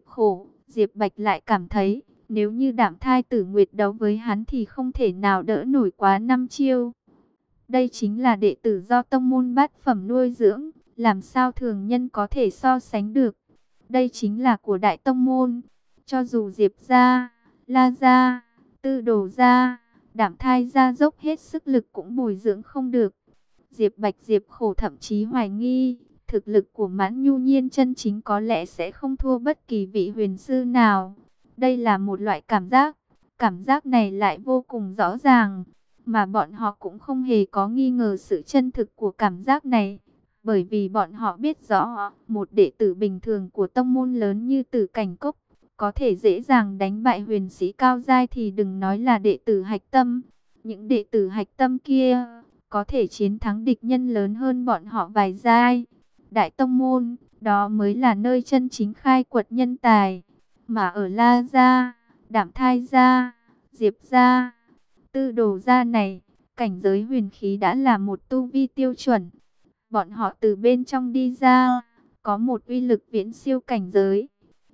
Diệp Bạch lại cảm thấy, nếu như Đạm Thai Tử Nguyệt đấu với hắn thì không thể nào đỡ nổi quá 5 chiêu. Đây chính là đệ tử do tông môn bát phẩm nuôi dưỡng, làm sao thường nhân có thể so sánh được. Đây chính là của đại tông môn, cho dù Diệp gia, La gia, Tư Đồ gia, Đạm Thai gia dốc hết sức lực cũng bồi dưỡng không được. Diệp Bạch Diệp Khổ thậm chí hoài nghi, thực lực của Mãn Nhu Nhiên chân chính có lẽ sẽ không thua bất kỳ vị huyền sư nào. Đây là một loại cảm giác này lại vô cùng rõ ràng, mà bọn họ cũng không hề có nghi ngờ sự chân thực của cảm giác này. Bởi vì bọn họ biết rõ, một đệ tử bình thường của tông môn lớn như Tử Cảnh Cốc, có thể dễ dàng đánh bại huyền sĩ cao giai thì đừng nói là đệ tử hạch tâm. Những đệ tử hạch tâm kia, có thể chiến thắng địch nhân lớn hơn bọn họ vài giai. Đại tông môn, đó mới là nơi chân chính khai quật nhân tài. Mà ở La gia, Đạm Thai gia, Diệp gia, Tư Đồ gia này, cảnh giới huyền khí đã là một tu vi tiêu chuẩn. Bọn họ từ bên trong đi ra, có một uy lực viễn siêu cảnh giới.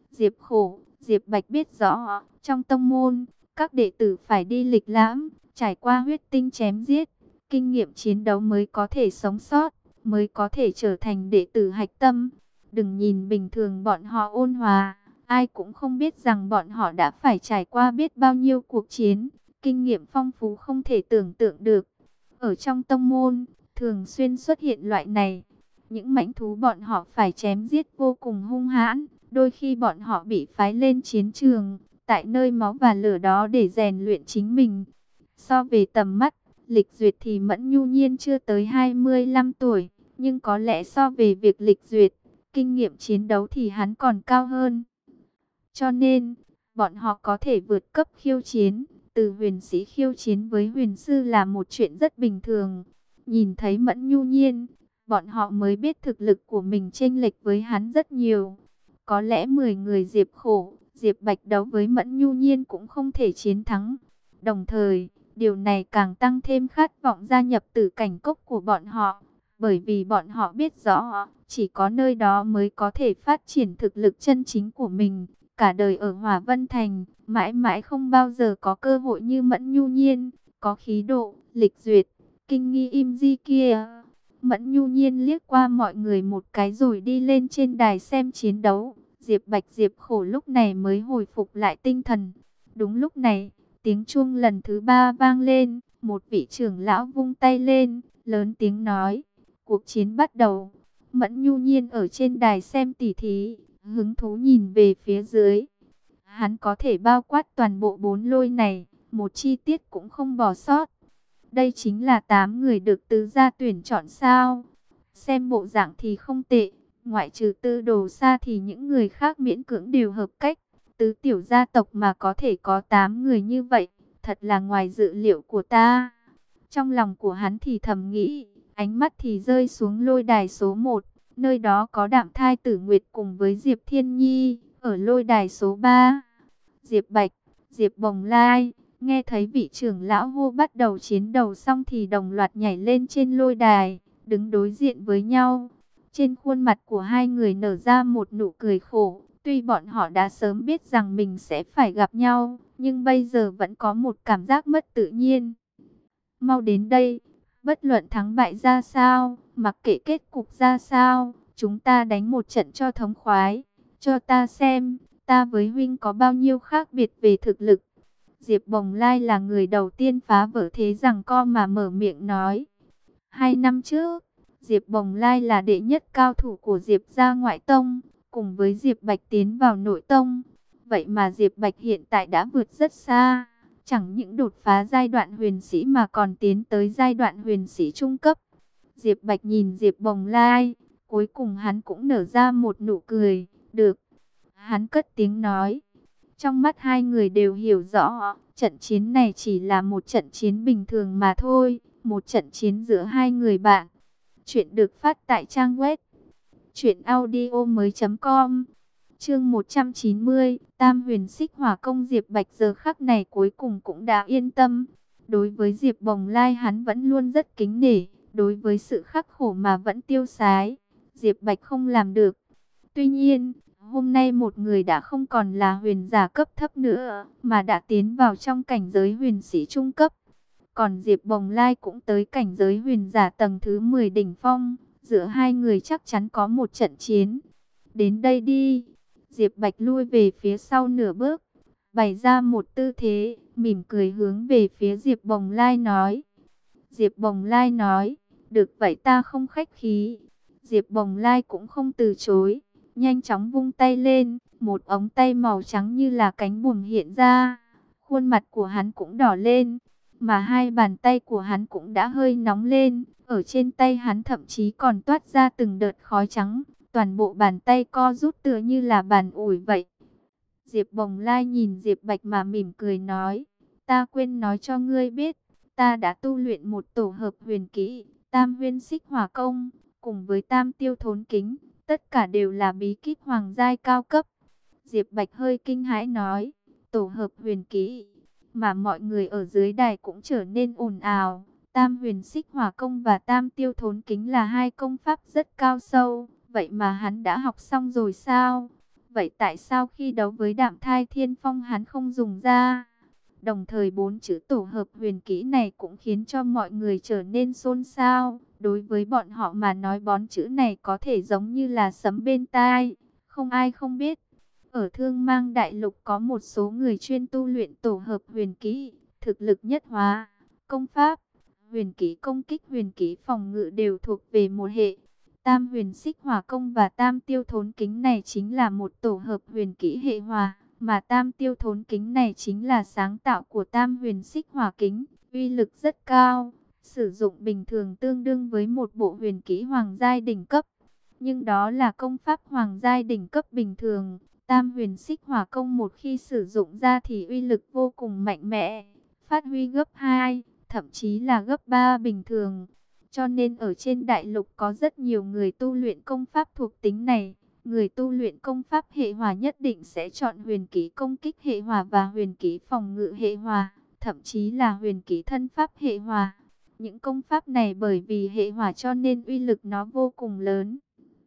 Diệp Bạch biết rõ, trong tông môn, các đệ tử phải đi lịch lãm, trải qua huyết tinh chém giết, kinh nghiệm chiến đấu mới có thể sống sót, mới có thể trở thành đệ tử hạch tâm. Đừng nhìn bình thường bọn họ ôn hòa, ai cũng không biết rằng bọn họ đã phải trải qua biết bao nhiêu cuộc chiến, kinh nghiệm phong phú không thể tưởng tượng được. Ở trong tông môn, thường xuyên xuất hiện loại này. Những mãnh thú bọn họ phải chém giết vô cùng hung hãn, đôi khi bọn họ bị phái lên chiến trường, tại nơi máu và lửa đó để rèn luyện chính mình. So về tầm mắt, lịch duyệt thì Mẫn Nhu Nhiên chưa tới 25 tuổi, nhưng có lẽ so về việc lịch duyệt, kinh nghiệm chiến đấu thì hắn còn cao hơn. Cho nên, bọn họ có thể vượt cấp khiêu chiến, từ huyền sĩ khiêu chiến với huyền sư là một chuyện rất bình thường. Nhìn thấy Mẫn Nhu Nhiên, bọn họ mới biết thực lực của mình chênh lệch với hắn rất nhiều. Có lẽ 10 người Diệp Khổ, Diệp Bạch đấu với Mẫn Nhu Nhiên cũng không thể chiến thắng. Đồng thời, điều này càng tăng thêm khát vọng gia nhập Tử Cảnh Cốc của bọn họ. Bởi vì bọn họ biết rõ, chỉ có nơi đó mới có thể phát triển thực lực chân chính của mình. Cả đời ở Hỏa Vân Thành, mãi mãi không bao giờ có cơ hội như Mẫn Nhu Nhiên, có khí độ, lịch duyệt, kinh nghi im di kia. Mẫn Nhu Nhiên liếc qua mọi người một cái rồi đi lên trên đài xem chiến đấu. Diệp Bạch Diệp Khổ lúc này mới hồi phục lại tinh thần. Đúng lúc này, tiếng chuông lần thứ 3 vang lên, một vị trưởng lão vung tay lên, lớn tiếng nói, cuộc chiến bắt đầu. Mẫn Nhu Nhiên ở trên đài xem tỉ thí, hứng thú nhìn về phía dưới. Hắn có thể bao quát toàn bộ 4 lôi này, một chi tiết cũng không bỏ sót. Đây chính là 8 người được tứ gia tuyển chọn sao? Xem bộ dạng thì không tệ, ngoại trừ Tư Đồ Sa thì những người khác miễn cưỡng đều hợp cách. Tứ tiểu gia tộc mà có thể có 8 người như vậy, thật là ngoài dự liệu của ta. Trong lòng của hắn thì thầm nghĩ, ánh mắt thì rơi xuống lôi đài số 1, nơi đó có Đạm Thai Tử Nguyệt cùng với Diệp Thiên Nhi. Ở lôi đài số 3, Diệp Bạch, Diệp Bồng Lai, nghe thấy vị trưởng lão hô bắt đầu chiến đấu xong thì đồng loạt nhảy lên trên lôi đài, đứng đối diện với nhau. Trên khuôn mặt của hai người nở ra một nụ cười khổ. Tuy bọn họ đã sớm biết rằng mình sẽ phải gặp nhau, nhưng bây giờ vẫn có một cảm giác mất tự nhiên. Mau đến đây, bất luận thắng bại ra sao, mặc kệ kết cục ra sao, chúng ta đánh một trận cho thống khoái, cho ta xem, ta với huynh có bao nhiêu khác biệt về thực lực. Diệp Bồng Lai là người đầu tiên phá vỡ thế giằng co mà mở miệng nói. 2 năm trước, Diệp Bồng Lai là đệ nhất cao thủ của Diệp gia ngoại tông, cùng với Diệp Bạch tiến vào nội tông. Vậy mà Diệp Bạch hiện tại đã vượt rất xa, chẳng những đột phá giai đoạn huyền sĩ mà còn tiến tới giai đoạn huyền sĩ trung cấp. Diệp Bạch nhìn Diệp Bồng Lai, cuối cùng hắn cũng nở ra một nụ cười. Được, hắn cất tiếng nói, Trong mắt hai người đều hiểu rõ, trận chiến này chỉ là một trận chiến bình thường mà thôi, một trận chiến giữa hai người bạn. Chuyện được phát tại trang web truyệnaudiomoi.com. Chương 190, Tam Huyền Xích Hỏa Công. Diệp Bạch giờ khắc này cuối cùng cũng đã yên tâm. Đối với Diệp Bồng Lai hắn vẫn luôn rất kính nể, đối với sự khắc khổ mà vẫn tiêu sái, Diệp Bạch không làm được. Tuy nhiên, hôm nay một người đã không còn là huyền giả cấp thấp nữa, mà đã tiến vào trong cảnh giới huyền sĩ trung cấp. Còn Diệp Bồng Lai cũng tới cảnh giới huyền giả tầng thứ 10 đỉnh phong, giữa hai người chắc chắn có một trận chiến. Đến đây đi. Diệp Bạch lui về phía sau nửa bước, bày ra một tư thế, mỉm cười hướng về phía Diệp Bồng Lai nói. Diệp Bồng Lai nói, được vậy ta không khách khí. Diệp Bồng Lai cũng không từ chối, nhanh chóng vung tay lên, một ống tay màu trắng như là cánh buồm hiện ra. Khuôn mặt của hắn cũng đỏ lên, mà hai bàn tay của hắn cũng đã hơi nóng lên. Ở trên tay hắn thậm chí còn toát ra từng đợt khói trắng, toàn bộ bàn tay co rút tựa như là bàn ủi vậy. Diệp Bồng Lai nhìn Diệp Bạch mà mỉm cười nói, ta quên nói cho ngươi biết, ta đã tu luyện một tổ hợp huyền kỹ, Tam Huyên Xích Hỏa Công, cùng với Tam Tiêu Thốn Kính, tất cả đều là bí kíp hoàng giai cao cấp. Diệp Bạch hơi kinh hãi nói, tổ hợp huyền kỹ, mà mọi người ở dưới đài cũng trở nên ồn ào. Tam Huyền Xích Hỏa Công và Tam Tiêu Thốn Kính là hai công pháp rất cao sâu, vậy mà hắn đã học xong rồi sao? Vậy tại sao khi đấu với Đạm Thai Thiên Phong hắn không dùng ra? Đồng thời bốn chữ tổ hợp huyền kỹ này cũng khiến cho mọi người trở nên xôn xao. Đối với bọn họ mà nói bốn chữ này có thể giống như là sấm bên tai, không ai không biết. Ở Thương Mang Đại Lục có một số người chuyên tu luyện tổ hợp huyền kỹ, thực lực nhất hóa, công pháp, huyền kỹ công kích, huyền kỹ phòng ngự đều thuộc về một hệ. Tam Huyền Xích Hỏa Công và Tam Tiêu Thốn Kính này chính là một tổ hợp huyền kỹ hệ hỏa, mà Tam Tiêu Thốn Kính này chính là sáng tạo của Tam Huyền Xích Hỏa Kính, uy lực rất cao, sử dụng bình thường tương đương với một bộ huyền kỹ hoàng giai đỉnh cấp. Nhưng đó là công pháp hoàng giai đỉnh cấp bình thường. Tam Huyền Xích Hỏa Công một khi sử dụng ra thì uy lực vô cùng mạnh mẽ, phát huy gấp 2, thậm chí là gấp 3 bình thường. Cho nên ở trên đại lục có rất nhiều người tu luyện công pháp thuộc tính này. Người tu luyện công pháp hệ hỏa nhất định sẽ chọn huyền kỹ công kích hệ hỏa và huyền kỹ phòng ngự hệ hỏa, thậm chí là huyền kỹ thân pháp hệ hỏa. Những công pháp này bởi vì hệ hỏa cho nên uy lực nó vô cùng lớn.